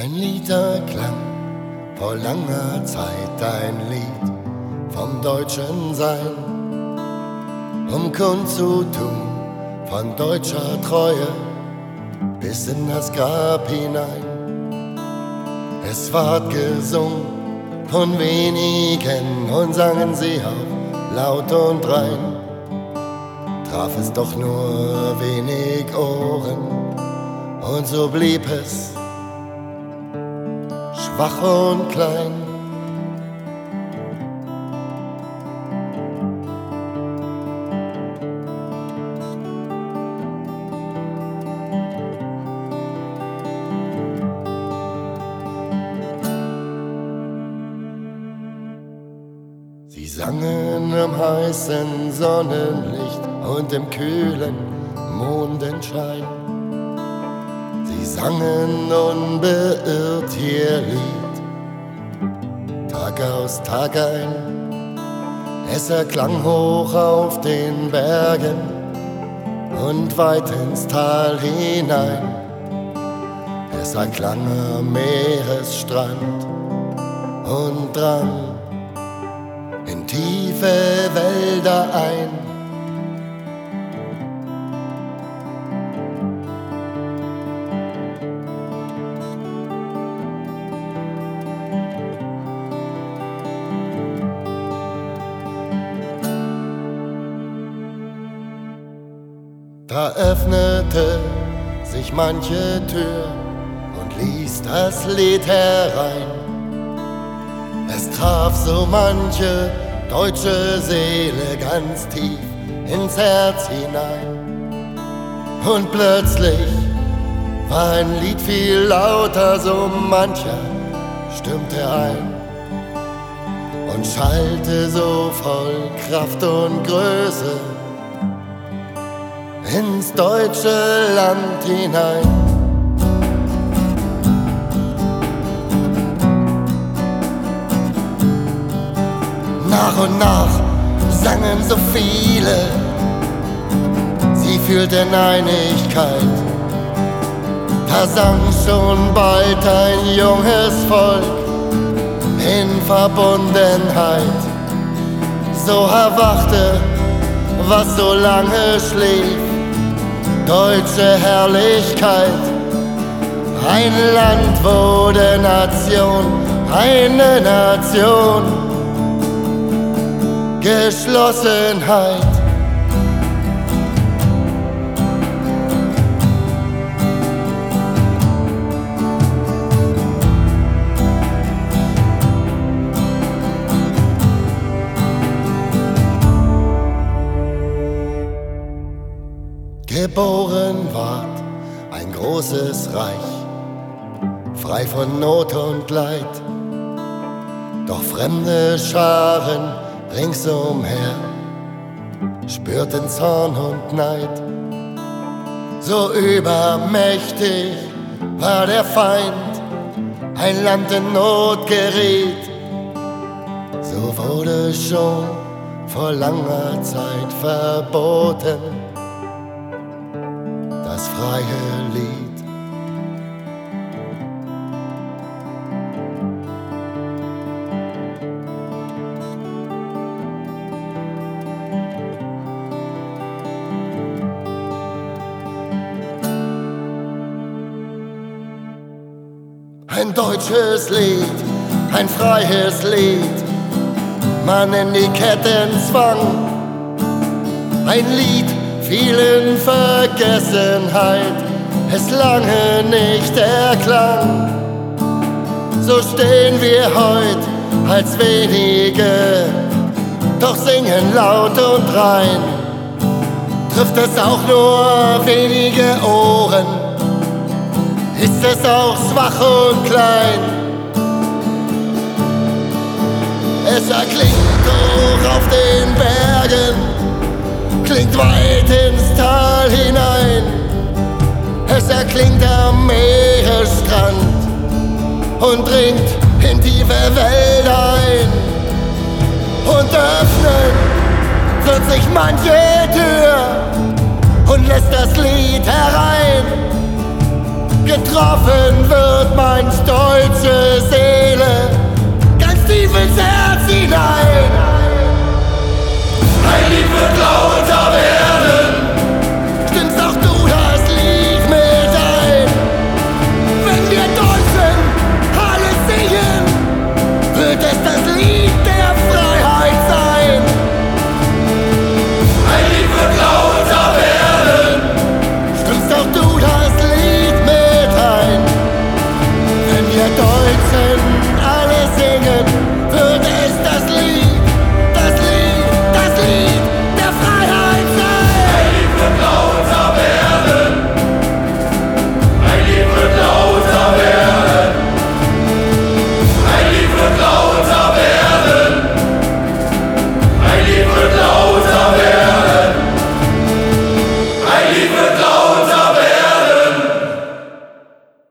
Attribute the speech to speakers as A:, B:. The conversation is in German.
A: Ein Liederklang vor langer Zeit, ein Lied vom deutschen Sein, um kundzutun von deutscher Treue bis in das Grab hinein. Es ward gesungen von wenigen und sangen sie auch laut und rein. Traf es doch nur wenig Ohren und so blieb es schwach und klein. Sie sangen im heißen Sonnenlicht und im kühlen Mondenschein. Sie sangen unbeirrt ihr Lied, Tag aus Tag ein. Es erklang hoch auf den Bergen und weit ins Tal hinein. Es erklang am Meeresstrand und drang in tiefe Wälder ein. Da öffnete sich manche Tür und ließ das Lied herein. Es traf so manche deutsche Seele ganz tief ins Herz hinein. Und plötzlich war ein Lied viel lauter, so mancher stimmte ein und schallte so voll Kraft und Größe ins deutsche Land hinein. Nach und nach sangen so viele, sie fühlten Einigkeit. Da sang schon bald ein junges Volk in Verbundenheit. So erwachte, was so lange schlief, deutsche Herrlichkeit. Ein Land wurde Nation, eine Nation, Geschlossenheit. Geboren ward ein großes Reich, frei von Not und Leid. Doch fremde Scharen ringsumher spürten Zorn und Neid. So übermächtig war der Feind, ein Land in Not geriet. So wurde schon vor langer Zeit verboten das freie Lied. Ein deutsches Lied, ein freies Lied, man in die Ketten zwang. Ein Lied fiel in Vergessenheit, es lange nicht erklang. So stehen wir heut als wenige, doch singen laut und rein. Trifft es auch nur wenige Ohren, ist es auch schwach und klein. Es erklingt hoch auf den Bergen, klingt weit ins Tal hinein. Es erklingt am Meeresstrand und dringt in tiefe Wälder ein. Und öffnen wird sich manche Tür und lässt das Lied herein. Getroffen wird hört mein Storch.